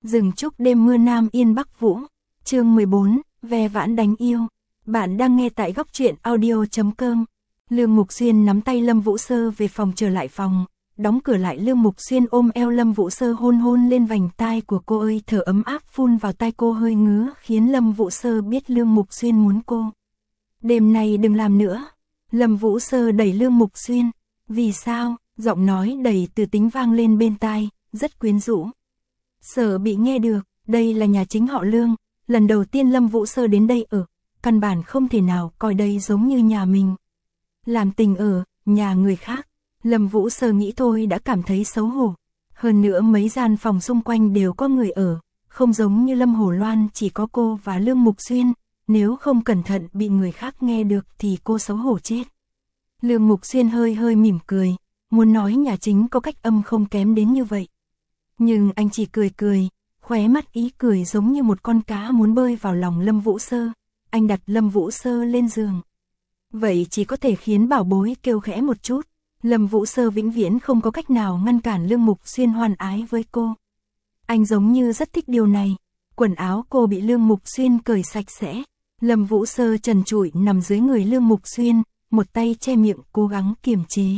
Rừng trúc đêm mưa Nam Yên Bắc Vũ. Chương 14, ve vãn đánh yêu. Bạn đang nghe tại góc truyện audio.com. Lương Mục Xuyên nắm tay Lâm Vũ Sơ về phòng, trở lại phòng, đóng cửa lại. Lương Mục Xuyên ôm eo Lâm Vũ Sơ, hôn hôn lên vành tai của cô. Ơi, thở ấm áp phun vào tai cô, hơi ngứa, khiến Lâm Vũ Sơ biết Lương Mục Xuyên muốn cô. Đêm nay đừng làm nữa. Lâm Vũ Sơ đẩy Lương Mục Xuyên. Vì sao? Giọng nói đầy từ tính vang lên bên tai, rất quyến rũ. Sợ bị nghe được, đây là nhà chính họ Lương, lần đầu tiên Lâm Vũ Sơ đến đây ở, căn bản không thể nào coi đây giống như nhà mình. Làm tình ở nhà người khác, Lâm Vũ Sơ nghĩ thôi đã cảm thấy xấu hổ. Hơn nữa mấy gian phòng xung quanh đều có người ở, không giống như Lâm Hồ Loan chỉ có cô và Lương Mục Xuyên, nếu không cẩn thận bị người khác nghe được thì cô xấu hổ chết. Lương Mục Xuyên hơi hơi mỉm cười, muốn nói nhà chính có cách âm không kém đến như vậy. Nhưng anh chỉ cười cười, khóe mắt ý cười giống như một con cá muốn bơi vào lòng Lâm Vũ Sơ. Anh đặt Lâm Vũ Sơ lên giường. Vậy chỉ có thể khiến bảo bối kêu khẽ một chút. Lâm Vũ Sơ vĩnh viễn không có cách nào ngăn cản Lương Mục Xuyên hoan ái với cô. Anh giống như rất thích điều này. Quần áo cô bị Lương Mục Xuyên cởi sạch sẽ. Lâm Vũ Sơ trần trụi nằm dưới người Lương Mục Xuyên, một tay che miệng cố gắng kiềm chế.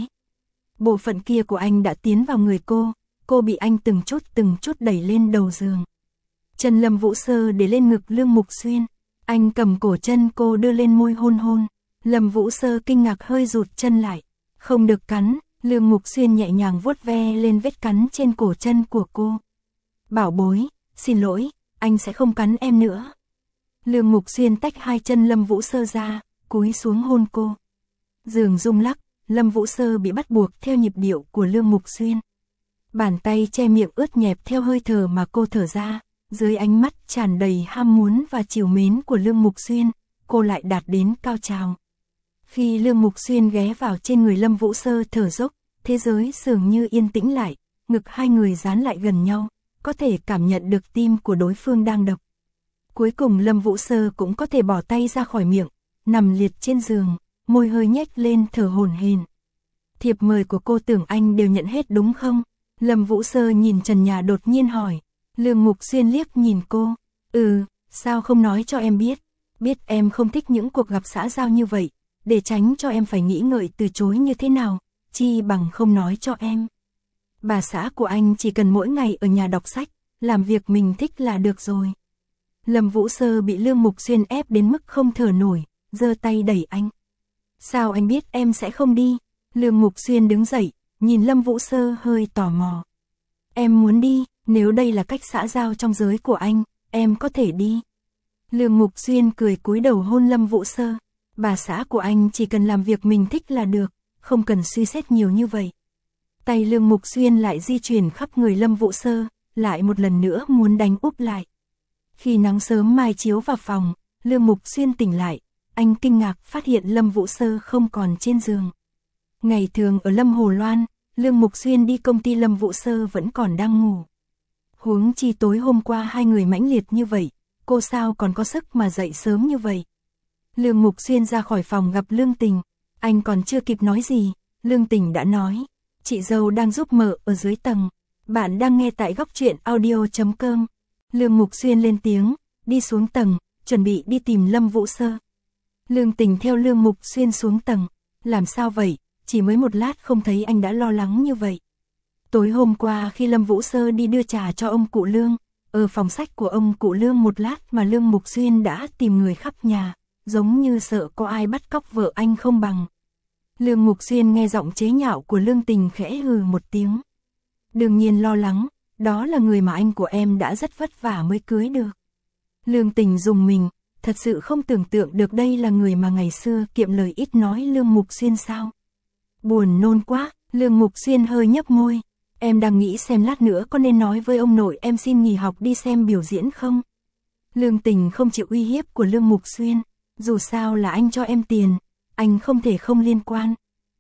Bộ phận kia của anh đã tiến vào người cô bị anh từng chút đẩy lên đầu giường. Chân Lâm Vũ Sơ để lên ngực Lương Mục Xuyên, anh cầm cổ chân cô đưa lên môi hôn hôn. Lâm Vũ Sơ kinh ngạc hơi rụt chân lại, không được cắn. Lương Mục Xuyên nhẹ nhàng vuốt ve lên vết cắn trên cổ chân của cô. Bảo bối, xin lỗi, anh sẽ không cắn em nữa. Lương Mục Xuyên tách hai chân Lâm Vũ Sơ ra, cúi xuống hôn cô. Giường rung lắc, Lâm Vũ Sơ bị bắt buộc theo nhịp điệu của Lương Mục Xuyên. Bàn tay che miệng ướt nhẹp theo hơi thở mà cô thở ra, dưới ánh mắt tràn đầy ham muốn và trìu mến của Lương Mục Xuyên, cô lại đạt đến cao trào. Khi Lương Mục Xuyên ghé vào trên người Lâm Vũ Sơ thở dốc, thế giới dường như yên tĩnh lại, ngực hai người dán lại gần nhau, có thể cảm nhận được tim của đối phương đang đập. Cuối cùng Lâm Vũ Sơ cũng có thể bỏ tay ra khỏi miệng, nằm liệt trên giường, môi hơi nhếch lên thở hổn hển. Thiệp mời của cô tưởng anh đều nhận hết đúng không? Lâm Vũ Sơ nhìn trần nhà đột nhiên hỏi. Lương Mục Xuyên liếc nhìn cô. Sao không nói cho em biết? Biết em không thích những cuộc gặp xã giao như vậy, để tránh cho em phải nghĩ ngợi từ chối như thế nào, chi bằng không nói cho em. Bà xã của anh chỉ cần mỗi ngày ở nhà đọc sách, làm việc mình thích là được rồi. Lâm Vũ Sơ bị Lương Mục Xuyên ép đến mức không thở nổi, giơ tay đẩy anh. Sao anh biết em sẽ không đi? Lương Mục Xuyên đứng dậy, nhìn Lâm Vũ Sơ hơi tò mò. Em muốn đi, nếu đây là cách xã giao trong giới của anh, em có thể đi. Lương Mục Xuyên cười cúi đầu hôn Lâm Vũ Sơ. Bà xã của anh chỉ cần làm việc mình thích là được, không cần suy xét nhiều như vậy. Tay Lương Mục Xuyên lại di chuyển khắp người Lâm Vũ Sơ, lại một lần nữa muốn đánh úp lại. Khi nắng sớm mai chiếu vào phòng, Lương Mục Xuyên tỉnh lại, anh kinh ngạc phát hiện Lâm Vũ Sơ không còn trên giường. Ngày thường ở Lâm Hồ Loan, Lương Mục Xuyên đi công ty, Lâm Vũ Sơ vẫn còn đang ngủ. Huống chi tối hôm qua hai người mãnh liệt như vậy, cô sao còn có sức mà dậy sớm như vậy. Lương Mục Xuyên ra khỏi phòng gặp Lương Tình, anh còn chưa kịp nói gì, Lương Tình đã nói, chị dâu đang giúp mợ ở dưới tầng. Bạn đang nghe tại góc truyện audio.com. Lương Mục Xuyên lên tiếng, đi xuống tầng, chuẩn bị đi tìm Lâm Vũ Sơ. Lương Tình theo Lương Mục Xuyên xuống tầng. Làm sao vậy? Chỉ mới một lát không thấy anh đã lo lắng như vậy. Tối hôm qua khi Lâm Vũ Sơ đi đưa trà cho ông cụ Lương, ở phòng sách của ông cụ Lương một lát mà Lương Mục Xuyên đã tìm người khắp nhà, giống như sợ có ai bắt cóc vợ anh không bằng. Lương Mục Xuyên nghe giọng chế nhạo của Lương Tình khẽ hừ một tiếng. Đương nhiên lo lắng, đó là người mà anh của em đã rất vất vả mới cưới được. Lương Tình rùng mình, thật sự không tưởng tượng được đây là người mà ngày xưa kiệm lời ít nói Lương Mục Xuyên sao. Buồn nôn quá, Lương Mục Xuyên hơi nhấp môi. Em đang nghĩ xem lát nữa có nên nói với ông nội em xin nghỉ học đi xem biểu diễn không? Lương Tình không chịu uy hiếp của Lương Mục Xuyên. Dù sao là anh cho em tiền, anh không thể không liên quan.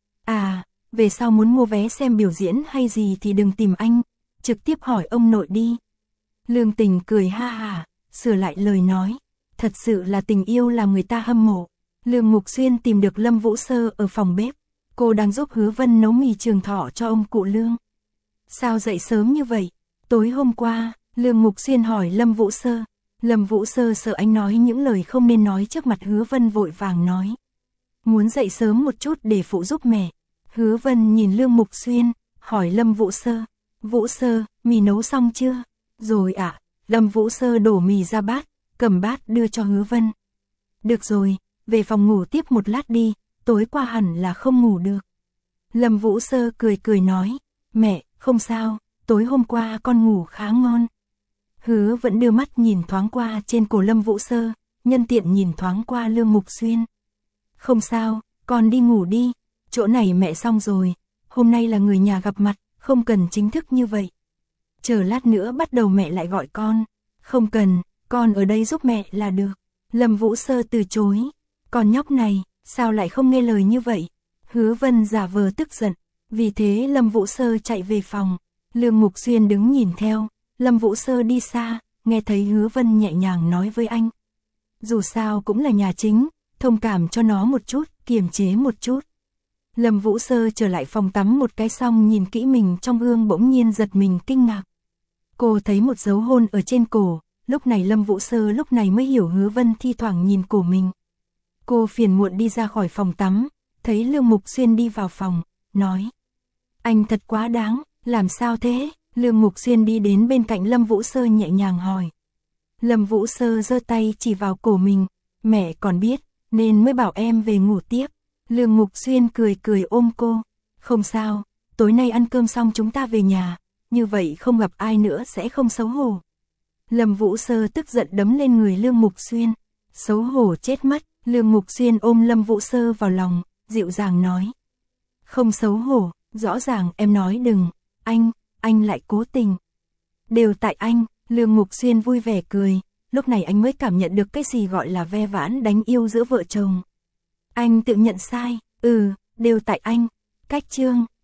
Về sau muốn mua vé xem biểu diễn hay gì thì đừng tìm anh, trực tiếp hỏi ông nội đi. Lương Tình cười ha hả, sửa lại lời nói. Thật sự là tình yêu làm người ta hâm mộ. Lương Mục Xuyên tìm được Lâm Vũ Sơ ở phòng bếp. Cô đang giúp Hứa Vân nấu mì trường thọ cho ông cụ Lương. Sao dậy sớm như vậy? Tối hôm qua, Lương Mục Xuyên hỏi Lâm Vũ Sơ. Lâm Vũ Sơ sợ anh nói những lời không nên nói trước mặt Hứa Vân vội vàng nói. Muốn dậy sớm một chút để phụ giúp mẹ. Hứa Vân nhìn Lương Mục Xuyên, hỏi Lâm Vũ Sơ. Vũ Sơ, mì nấu xong chưa? Rồi ạ. Lâm Vũ Sơ đổ mì ra bát, cầm bát đưa cho Hứa Vân. Được rồi, về phòng ngủ tiếp một lát đi, tối qua hẳn là không ngủ được. Lâm Vũ Sơ cười cười nói, mẹ, không sao, tối hôm qua con ngủ khá ngon. Hứa vẫn đưa mắt nhìn thoáng qua trên cổ Lâm Vũ Sơ, nhân tiện nhìn thoáng qua Lương Mục Xuyên. Không sao, con đi ngủ đi, chỗ này mẹ xong rồi, hôm nay là người nhà gặp mặt, không cần chính thức như vậy. Chờ lát nữa bắt đầu mẹ lại gọi con. Không cần, con ở đây giúp mẹ là được. Lâm Vũ Sơ từ chối. Con nhóc này, sao lại không nghe lời như vậy? Hứa Vân giả vờ tức giận. Vì thế Lâm Vũ Sơ chạy về phòng. Lương Mục Xuyên đứng nhìn theo. Lâm Vũ Sơ đi xa, nghe thấy Hứa Vân nhẹ nhàng nói với anh. Dù sao cũng là nhà chính, thông cảm cho nó một chút, kiềm chế một chút. Lâm Vũ Sơ trở lại phòng tắm một cái xong nhìn kỹ mình trong gương bỗng nhiên giật mình kinh ngạc. Cô thấy một dấu hôn ở trên cổ, lúc này Lâm Vũ Sơ lúc này mới hiểu Hứa Vân thi thoảng nhìn cổ mình. Cô phiền muộn đi ra khỏi phòng tắm, thấy Lương Mục Xuyên đi vào phòng, nói. Anh thật quá đáng, làm sao thế? Lương Mục Xuyên đi đến bên cạnh Lâm Vũ Sơ nhẹ nhàng hỏi. Lâm Vũ Sơ giơ tay chỉ vào cổ mình, mẹ còn biết, nên mới bảo em về ngủ tiếp. Lương Mục Xuyên cười cười ôm cô, không sao, tối nay ăn cơm xong chúng ta về nhà, như vậy không gặp ai nữa sẽ không xấu hổ. Lâm Vũ Sơ tức giận đấm lên người Lương Mục Xuyên, xấu hổ chết mất. Lương Mục Xuyên ôm Lâm Vũ Sơ vào lòng, dịu dàng nói. Không xấu hổ, rõ ràng em nói đừng, anh lại cố tình. Đều tại anh, Lương Mục Xuyên vui vẻ cười, lúc này anh mới cảm nhận được cái gì gọi là ve vãn đánh yêu giữa vợ chồng. Anh tự nhận sai, đều tại anh. Cách chương